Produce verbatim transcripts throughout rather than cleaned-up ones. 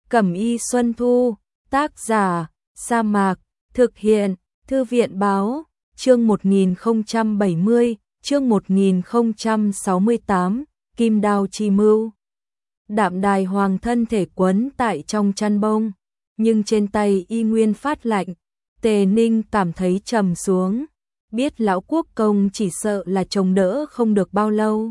Cẩm Y Xuân Thu, tác giả, Sa Mạc, thực hiện, Thư viện Báo, chương một nghìn không trăm bảy mươi, chương một nghìn không trăm sáu mươi tám, Kim Đao Chi Mưu. Đạm Đài Hoàng thân thể quấn tại trong chăn bông, nhưng trên tay y nguyên phát lạnh. Tề Ninh cảm thấy trầm xuống, biết lão quốc công chỉ sợ là chống đỡ không được bao lâu.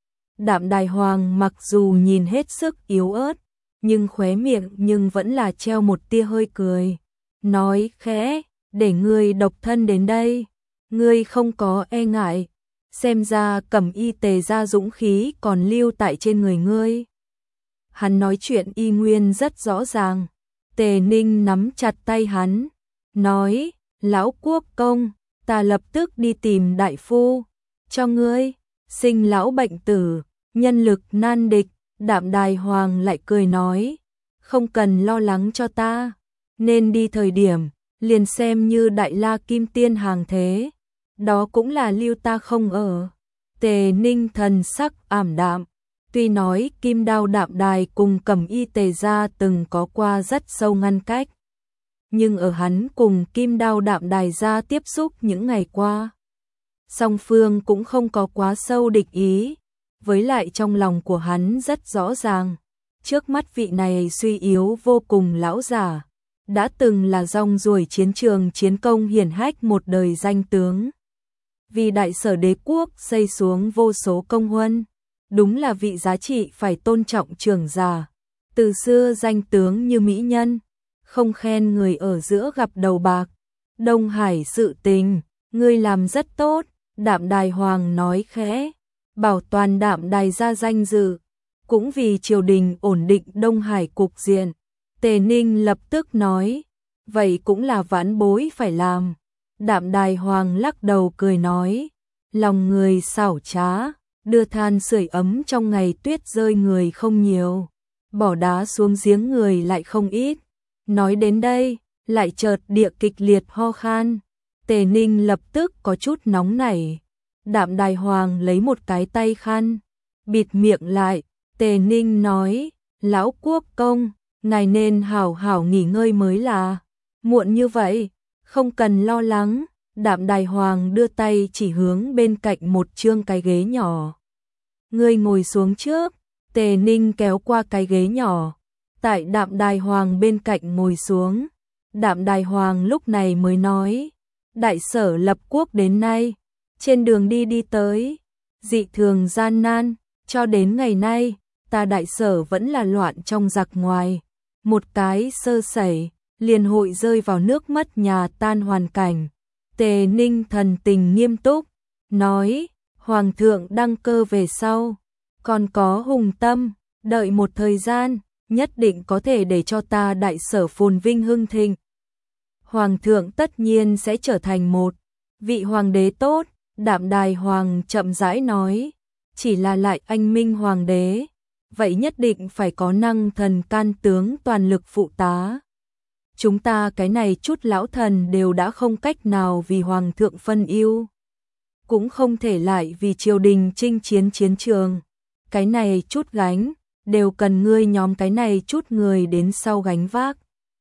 Đạm Đài Hoàng mặc dù nhìn hết sức yếu ớt, nhưng khóe miệng nhưng vẫn là treo một tia hơi cười, nói khẽ, để ngươi độc thân đến đây, ngươi không có e ngại, xem ra Cẩm Y Tề gia dũng khí còn lưu tại trên người ngươi. Hắn nói chuyện y nguyên rất rõ ràng. Tề Ninh nắm chặt tay hắn, nói, lão quốc công, ta lập tức đi tìm đại phu, cho ngươi, sinh lão bệnh tử, nhân lực nan địch. Đạm Đài Hoàng lại cười nói, không cần lo lắng cho ta, nên đi thời điểm, liền xem như Đại La Kim Tiên hàng thế, đó cũng là lưu ta không ở. Tề Ninh thần sắc ảm đạm, tuy nói Kim Đao Đạm Đài cùng Cẩm Y Tề gia từng có qua rất sâu ngăn cách, nhưng ở hắn cùng Kim Đao Đạm Đài gia tiếp xúc những ngày qua, song phương cũng không có quá sâu địch ý. Với lại trong lòng của hắn rất rõ ràng, trước mắt vị này suy yếu vô cùng lão giả, đã từng là rong ruổi chiến trường chiến công hiển hách một đời danh tướng. Vì Đại Sở đế quốc xây xuống vô số công huân, đúng là vị giá trị phải tôn trọng trưởng giả. Từ xưa danh tướng như mỹ nhân, không khen người ở giữa gặp đầu bạc. Đông Hải sự tình, ngươi làm rất tốt, Đạm Đài Hoàng nói khẽ. Bảo toàn Đạm Đài gia danh dự, cũng vì triều đình ổn định Đông Hải cục diện. Tề Ninh lập tức nói, vậy cũng là vãn bối phải làm. Đạm Đài Hoàng lắc đầu cười nói, lòng người xảo trá, đưa than sưởi ấm trong ngày tuyết rơi người không nhiều, bỏ đá xuống giếng người lại không ít. Nói đến đây, lại chợt địa kịch liệt ho khan. Tề Ninh lập tức có chút nóng nảy. Đạm Đài Hoàng lấy một cái tay khăn, bịt miệng lại. Tề Ninh nói, lão quốc công, ngài nên hảo hảo nghỉ ngơi mới là. Muộn như vậy, không cần lo lắng. Đạm Đài Hoàng đưa tay chỉ hướng bên cạnh một chương cái ghế nhỏ. Ngươi ngồi xuống trước. Tề Ninh kéo qua cái ghế nhỏ, tại Đạm Đài Hoàng bên cạnh ngồi xuống. Đạm Đài Hoàng lúc này mới nói, Đại Sở lập quốc đến nay, trên đường đi đi tới, dị thường gian nan, cho đến ngày nay, ta Đại Sở vẫn là loạn trong giặc ngoài. Một cái sơ sẩy, liền hội rơi vào nước mất nhà tan hoàn cảnh. Tề Ninh thần tình nghiêm túc, nói, Hoàng thượng đăng cơ về sau, còn có hùng tâm, đợi một thời gian, nhất định có thể để cho ta Đại Sở phồn vinh hưng thịnh. Hoàng thượng tất nhiên sẽ trở thành một vị hoàng đế tốt. Đạm Đài Hoàng chậm rãi nói, chỉ là lại anh minh hoàng đế, vậy nhất định phải có năng thần can tướng toàn lực phụ tá. Chúng ta cái này chút lão thần đều đã không cách nào vì hoàng thượng phân ưu, cũng không thể lại vì triều đình chinh chiến chiến trường. Cái này chút gánh, đều cần ngươi nhóm cái này chút người đến sau gánh vác.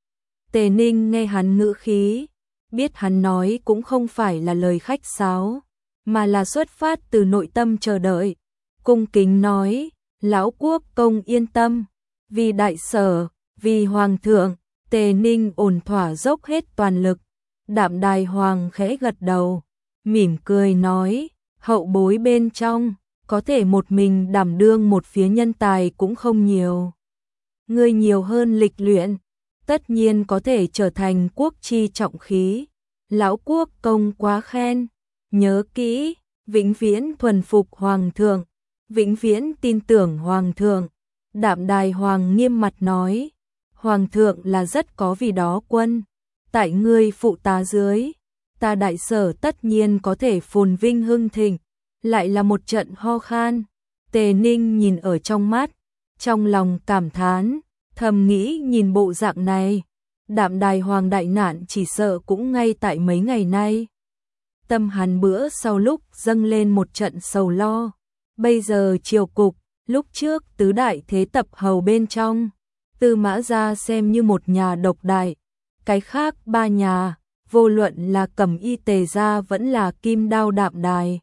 Tề Ninh nghe hắn ngữ khí, biết hắn nói cũng không phải là lời khách sáo, mà là xuất phát từ nội tâm chờ đợi. Cung kính nói, lão quốc công yên tâm, vì Đại Sở, vì Hoàng thượng. Tề Ninh ổn thỏa dốc hết toàn lực. Đạm Đài Hoàng khẽ gật đầu, mỉm cười nói, hậu bối bên trong, có thể một mình đảm đương một phía nhân tài cũng không nhiều. Ngươi nhiều hơn lịch luyện, tất nhiên có thể trở thành quốc chi trọng khí. Lão quốc công quá khen, nhớ kỹ, vĩnh viễn thuần phục Hoàng thượng, vĩnh viễn tin tưởng Hoàng thượng. Đạm Đài Hoàng nghiêm mặt nói, Hoàng thượng là rất có vì đó quân, tại ngươi phụ tá dưới, ta Đại Sở tất nhiên có thể phồn vinh hưng thịnh. Lại là một trận ho khan. Tề Ninh nhìn ở trong mắt, trong lòng cảm thán, thầm nghĩ nhìn bộ dạng này, Đạm Đài Hoàng đại nạn chỉ sợ cũng ngay tại mấy ngày nay. Tâm hắn bữa sau lúc dâng lên một trận sầu lo. Bây giờ triều cục, lúc trước tứ đại thế tập hầu bên trong, Tư Mã gia xem như một nhà độc đại, cái khác ba nhà, vô luận là Cẩm Y Tề gia vẫn là Kim Đao Đạm Đài,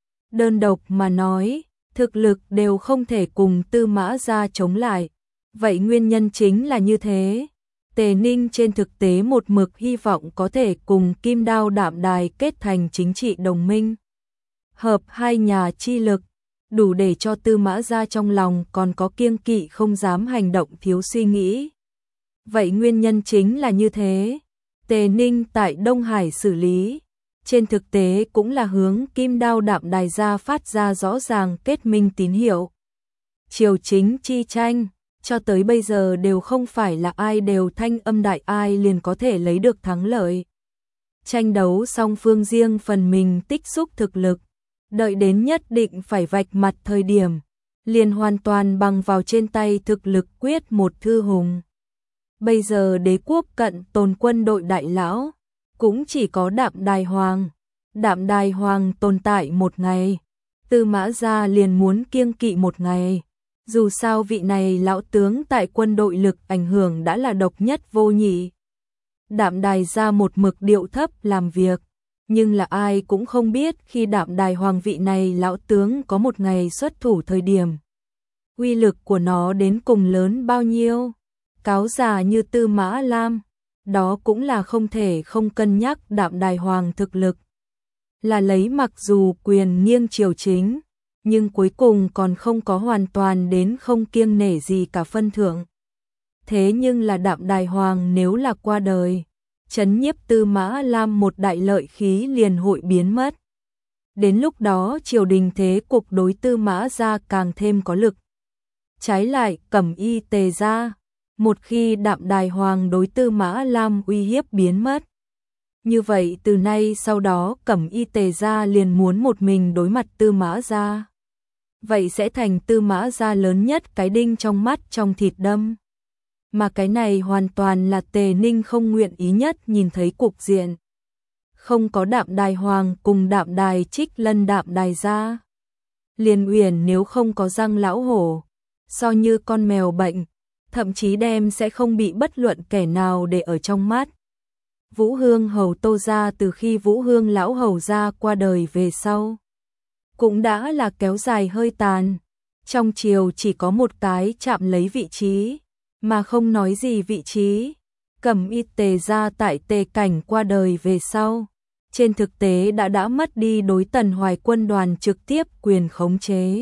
đơn độc mà nói, thực lực đều không thể cùng Tư Mã gia chống lại. Vậy nguyên nhân chính là như thế. Tề Ninh trên thực tế một mực hy vọng có thể cùng Kim Đao Đạm Đài kết thành chính trị đồng minh. Hợp hai nhà chi lực, đủ để cho Tư Mã gia trong lòng còn có kiêng kỵ không dám hành động thiếu suy nghĩ. Vậy nguyên nhân chính là như thế. Tề Ninh tại Đông Hải xử lý, trên thực tế cũng là hướng Kim Đao Đạm Đài gia phát ra rõ ràng kết minh tín hiệu. Triều chính chi tranh, cho tới bây giờ đều không phải là ai đều thanh âm đại ai liền có thể lấy được thắng lợi. Tranh đấu song phương riêng phần mình tích xúc thực lực, đợi đến nhất định phải vạch mặt thời điểm, liền hoàn toàn bằng vào trên tay thực lực quyết một thư hùng. Bây giờ đế quốc cận tồn quân đội đại lão, cũng chỉ có Đạm Đài Hoàng. Đạm Đài Hoàng tồn tại một ngày, Tư Mã gia liền muốn kiêng kỵ một ngày. Dù sao vị này lão tướng tại quân đội lực ảnh hưởng đã là độc nhất vô nhị. Đạm Đài gia một mực điệu thấp làm việc, nhưng là ai cũng không biết khi Đạm Đài Hoàng vị này lão tướng có một ngày xuất thủ thời điểm, uy lực của nó đến cùng lớn bao nhiêu. Cáo già như Tư Mã Lam, đó cũng là không thể không cân nhắc Đạm Đài Hoàng thực lực. Là lấy mặc dù quyền nghiêng triều chính, nhưng cuối cùng còn không có hoàn toàn đến không kiêng nể gì cả phân thượng. Thế nhưng là Đạm Đài Hoàng nếu là qua đời, trấn nhiếp Tư Mã Lam một đại lợi khí liền hội biến mất. Đến lúc đó triều đình thế cục đối Tư Mã gia càng thêm có lực. Trái lại Cẩm Y Tề gia, một khi Đạm Đài Hoàng đối Tư Mã Lam uy hiếp biến mất, như vậy từ nay sau đó Cẩm Y Tề gia liền muốn một mình đối mặt Tư Mã gia. Vậy sẽ thành Tư Mã gia lớn nhất cái đinh trong mắt trong thịt đâm. Mà cái này hoàn toàn là Tề Ninh không nguyện ý nhất nhìn thấy cục diện. Không có Đạm Đài Hoàng cùng Đạm Đài Trích Lân Đạm Đài gia, liền Uyển nếu không có răng lão hổ, so như con mèo bệnh, thậm chí đem sẽ không bị bất luận kẻ nào để ở trong mắt. Vũ Hương hầu Tô gia từ khi Vũ Hương lão hầu gia qua đời về sau, cũng đã là kéo dài hơi tàn. Trong triều chỉ có một cái chạm lấy vị trí, mà không nói gì vị trí. Cẩm Y Tề gia tại Tề Cảnh qua đời về sau, trên thực tế đã đã mất đi đối Tần Hoài quân đoàn trực tiếp quyền khống chế.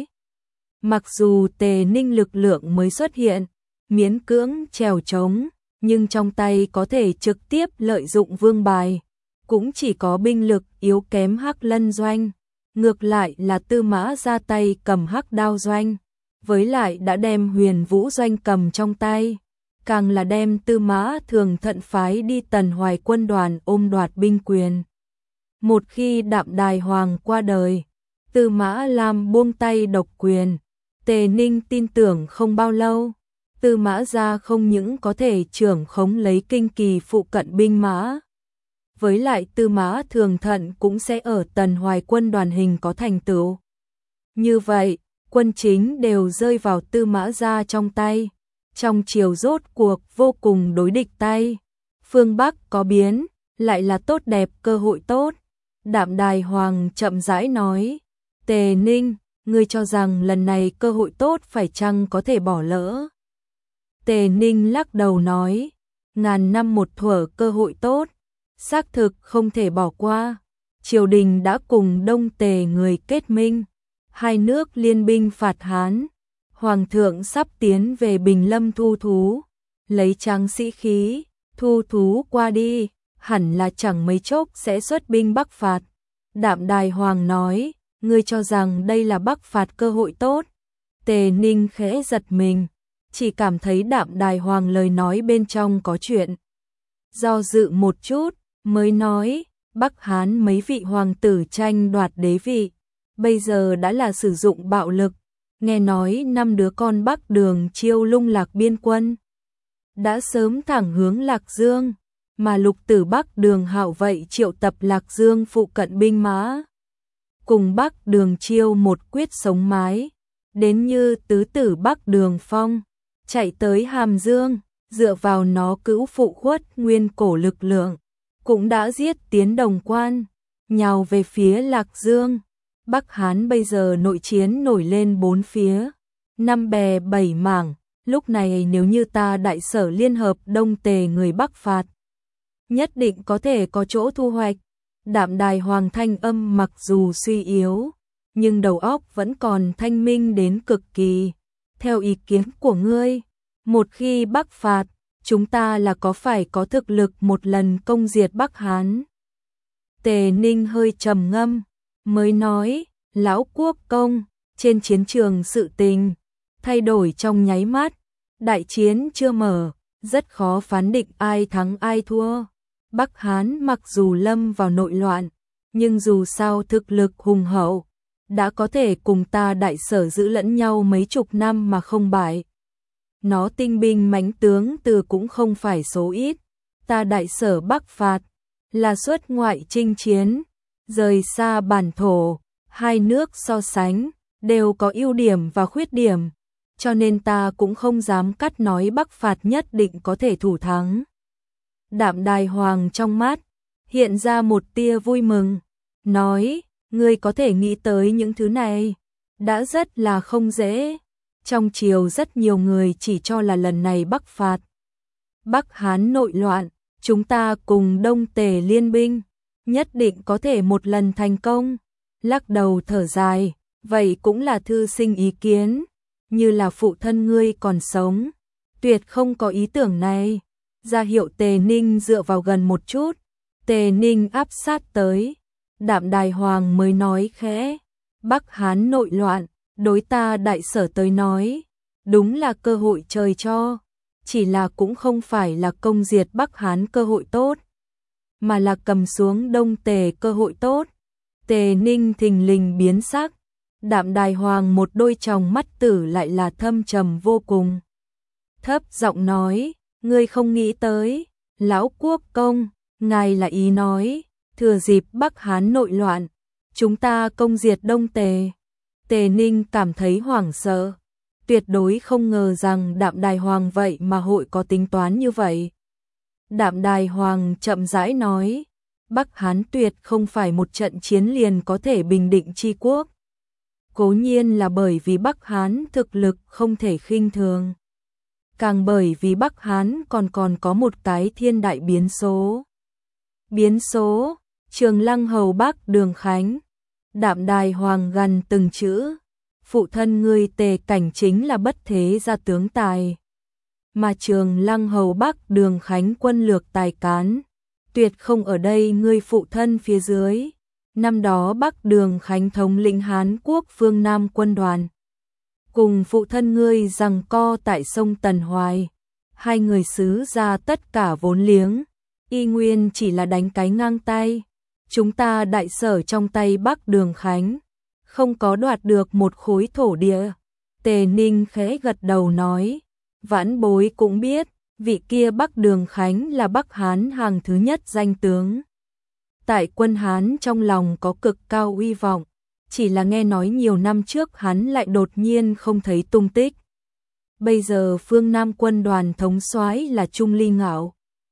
Mặc dù Tề Ninh lực lượng mới xuất hiện, miễn cưỡng trèo trống, nhưng trong tay có thể trực tiếp lợi dụng vương bài, cũng chỉ có binh lực yếu kém Hắc Lân doanh. Ngược lại là Tư Mã ra tay cầm Hắc Đao doanh, với lại đã đem Huyền Vũ doanh cầm trong tay, càng là đem Tư Mã Thường Thận phái đi Tần Hoài quân đoàn ôm đoạt binh quyền. Một khi Đạm Đài Hoàng qua đời, Tư Mã Lam buông tay độc quyền, Tề Ninh tin tưởng không bao lâu, Tư Mã gia không những có thể trưởng khống lấy kinh kỳ phụ cận binh mã, với lại Tư Mã Thường Thận cũng sẽ ở Tần Hoài quân đoàn hình có thành tựu. Như vậy, quân chính đều rơi vào Tư Mã gia trong tay, trong triều rốt cuộc vô cùng đối địch tay. Phương Bắc có biến, lại là tốt đẹp cơ hội tốt. Đạm Đài Hoàng chậm rãi nói, Tề Ninh, ngươi cho rằng lần này cơ hội tốt phải chăng có thể bỏ lỡ? Tề Ninh lắc đầu nói, ngàn năm một thuở cơ hội tốt, xác thực không thể bỏ qua. Triều đình đã cùng Đông Tề người kết minh, hai nước liên binh phạt Hán. Hoàng thượng sắp tiến về Bình Lâm thu thú, lấy tráng sĩ khí, thu thú qua đi, hẳn là chẳng mấy chốc sẽ xuất binh bắc phạt. Đạm Đài Hoàng nói, ngươi cho rằng đây là bắc phạt cơ hội tốt? Tề Ninh khẽ giật mình, chỉ cảm thấy Đạm Đài Hoàng lời nói bên trong có chuyện. Do dự một chút, mới nói, Bắc Hán mấy vị hoàng tử tranh đoạt đế vị, bây giờ đã là sử dụng bạo lực. Nghe nói năm đứa con Bắc Đường Chiêu lung Lạc biên quân đã sớm thẳng hướng Lạc Dương, mà lục tử Bắc Đường Hạo vậy triệu tập Lạc Dương phụ cận binh mã, cùng Bắc Đường Chiêu một quyết sống mái, đến như tứ tử Bắc Đường Phong, chạy tới Hàm Dương, dựa vào nó cứu phụ khuất nguyên cổ lực lượng, cũng đã giết tiến Đồng Quan, nhào về phía Lạc Dương. Bắc Hán bây giờ nội chiến nổi lên bốn phía, năm bè bảy mảng, lúc này nếu như ta Đại Sở liên hợp đông tề người Bắc phạt, nhất định có thể có chỗ thu hoạch. Đạm Đài Hoàng thanh âm mặc dù suy yếu, nhưng đầu óc vẫn còn thanh minh đến cực kỳ. Theo ý kiến của ngươi, một khi Bắc phạt, chúng ta là có phải có thực lực một lần công diệt Bắc Hán? Tề Ninh hơi trầm ngâm, mới nói, lão quốc công, trên chiến trường sự tình thay đổi trong nháy mắt, đại chiến chưa mở, rất khó phán định ai thắng ai thua. Bắc Hán mặc dù lâm vào nội loạn, nhưng dù sao thực lực hùng hậu, đã có thể cùng ta Đại Sở giữ lẫn nhau mấy chục năm mà không bại. Nó tinh binh mãnh tướng từ cũng không phải số ít, ta Đại Sở Bắc phạt, là xuất ngoại chinh chiến, rời xa bản thổ, hai nước so sánh, đều có ưu điểm và khuyết điểm, cho nên ta cũng không dám cắt nói Bắc phạt nhất định có thể thủ thắng. Đạm Đài Hoàng trong mắt hiện ra một tia vui mừng, nói, ngươi có thể nghĩ tới những thứ này, đã rất là không dễ. Trong triều rất nhiều người chỉ cho là lần này Bắc phạt, Bắc Hán nội loạn, chúng ta cùng Đông Tề liên binh, nhất định có thể một lần thành công. Lắc đầu thở dài, vậy cũng là thư sinh ý kiến, như là phụ thân ngươi còn sống, tuyệt không có ý tưởng này. Ra hiệu Tề Ninh dựa vào gần một chút, Tề Ninh áp sát tới, Đạm Đài Hoàng mới nói khẽ, Bắc Hán nội loạn, đối ta Đại Sở tới nói, đúng là cơ hội trời cho, chỉ là cũng không phải là công diệt Bắc Hán cơ hội tốt, mà là cầm xuống Đông Tề cơ hội tốt. Tề Ninh thình lình biến sắc, Đạm Đài Hoàng một đôi tròng mắt tử lại là thâm trầm vô cùng. Thấp giọng nói, ngươi không nghĩ tới, lão quốc công, ngài là ý nói, thừa dịp Bắc Hán nội loạn, chúng ta công diệt Đông Tề. Tề Ninh cảm thấy hoảng sợ, tuyệt đối không ngờ rằng Đạm Đài Hoàng vậy mà hội có tính toán như vậy. Đạm Đài Hoàng chậm rãi nói, Bắc Hán tuyệt không phải một trận chiến liền có thể bình định chi quốc. Cố nhiên là bởi vì Bắc Hán thực lực không thể khinh thường, càng bởi vì Bắc Hán còn còn có một cái thiên đại biến số. Biến số, Trường Lăng Hầu Bắc Đường Khánh. Đạm Đài Hoàng gần từng chữ, phụ thân ngươi Tề Cảnh chính là bất thế gia tướng tài, mà Trường Lăng Hầu Bắc Đường Khánh quân lược tài cán, tuyệt không ở đây ngươi phụ thân phía dưới. Năm đó Bắc Đường Khánh thống lĩnh Hán quốc phương Nam quân đoàn, cùng phụ thân ngươi giằng co tại sông Tần Hoài, hai người xứ ra tất cả vốn liếng, y nguyên chỉ là đánh cái ngang tay. Chúng ta Đại Sở trong tay Bắc Đường Khánh, không có đoạt được một khối thổ địa. Tề Ninh khẽ gật đầu nói, vãn bối cũng biết, vị kia Bắc Đường Khánh là Bắc Hán hàng thứ nhất danh tướng. Tại quân Hán trong lòng có cực cao uy vọng, chỉ là nghe nói nhiều năm trước hắn lại đột nhiên không thấy tung tích. Bây giờ phương Nam quân đoàn thống soái là Trung Ly Ngạo.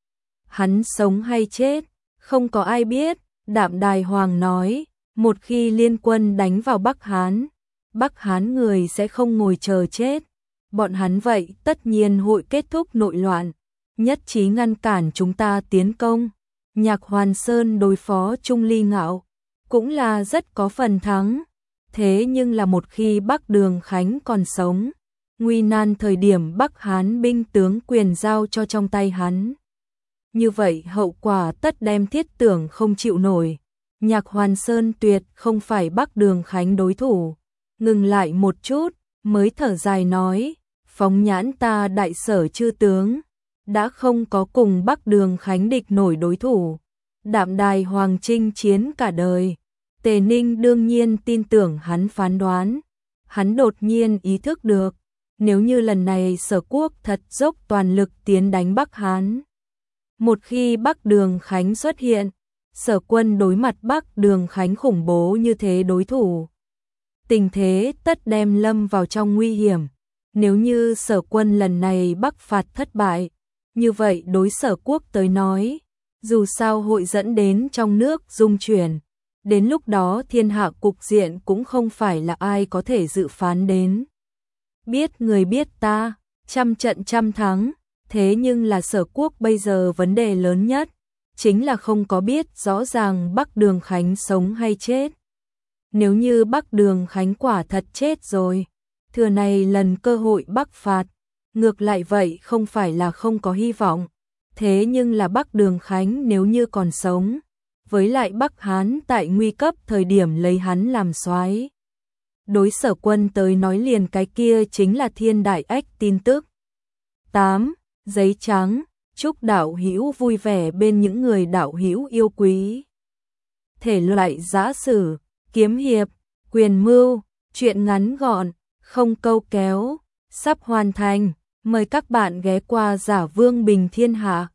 Hắn sống hay chết, không có ai biết. Đạm Đài Hoàng nói, một khi liên quân đánh vào Bắc Hán, Bắc Hán người sẽ không ngồi chờ chết. Bọn hắn vậy tất nhiên hội kết thúc nội loạn, nhất trí ngăn cản chúng ta tiến công. Nhạc Hoàn Sơn đối phó Trung Ly Ngạo, cũng là rất có phần thắng. Thế nhưng là một khi Bắc Đường Khánh còn sống, nguy nan thời điểm Bắc Hán binh tướng quyền giao cho trong tay hắn, như vậy hậu quả tất đem thiết tưởng không chịu nổi. Nhạc Hoàn Sơn tuyệt không phải Bắc Đường Khánh đối thủ. Ngừng lại một chút, mới thở dài nói, phóng nhãn ta Đại Sở chư tướng, đã không có cùng Bắc Đường Khánh địch nổi đối thủ. Đạm Đài Hoàng chinh chiến cả đời, Tề Ninh đương nhiên tin tưởng hắn phán đoán. Hắn đột nhiên ý thức được, nếu như lần này Sở quốc thật dốc toàn lực tiến đánh Bắc Hán, một khi Bắc Đường Khánh xuất hiện, Sở quân đối mặt Bắc Đường Khánh khủng bố như thế đối thủ, tình thế tất đem lâm vào trong nguy hiểm. Nếu như Sở Quân lần này bắc phạt thất bại, như vậy đối Sở Quốc tới nói, dù sao hội dẫn đến trong nước dung chuyển, đến lúc đó thiên hạ cục diện cũng không phải là ai có thể dự phán đến. Biết người biết ta, trăm trận trăm thắng, thế nhưng là Sở Quốc bây giờ vấn đề lớn nhất, chính là không có biết rõ ràng Bắc Đường Khánh sống hay chết. Nếu như Bắc Đường Khánh quả thật chết rồi, thừa này lần cơ hội bắc phạt, ngược lại vậy không phải là không có hy vọng, thế nhưng là Bắc Đường Khánh nếu như còn sống, với lại Bắc Hán tại nguy cấp thời điểm lấy hắn làm soái, đối Sở Quân tới nói liền cái kia chính là thiên đại ách tin tức. tám. Giấy trắng, chúc đạo hữu vui vẻ bên những người đạo hữu yêu quý. Thể loại giã sử, kiếm hiệp, quyền mưu, truyện ngắn gọn, không câu kéo, sắp hoàn thành, mời các bạn ghé qua Giả Vương Bình Thiên Hạ.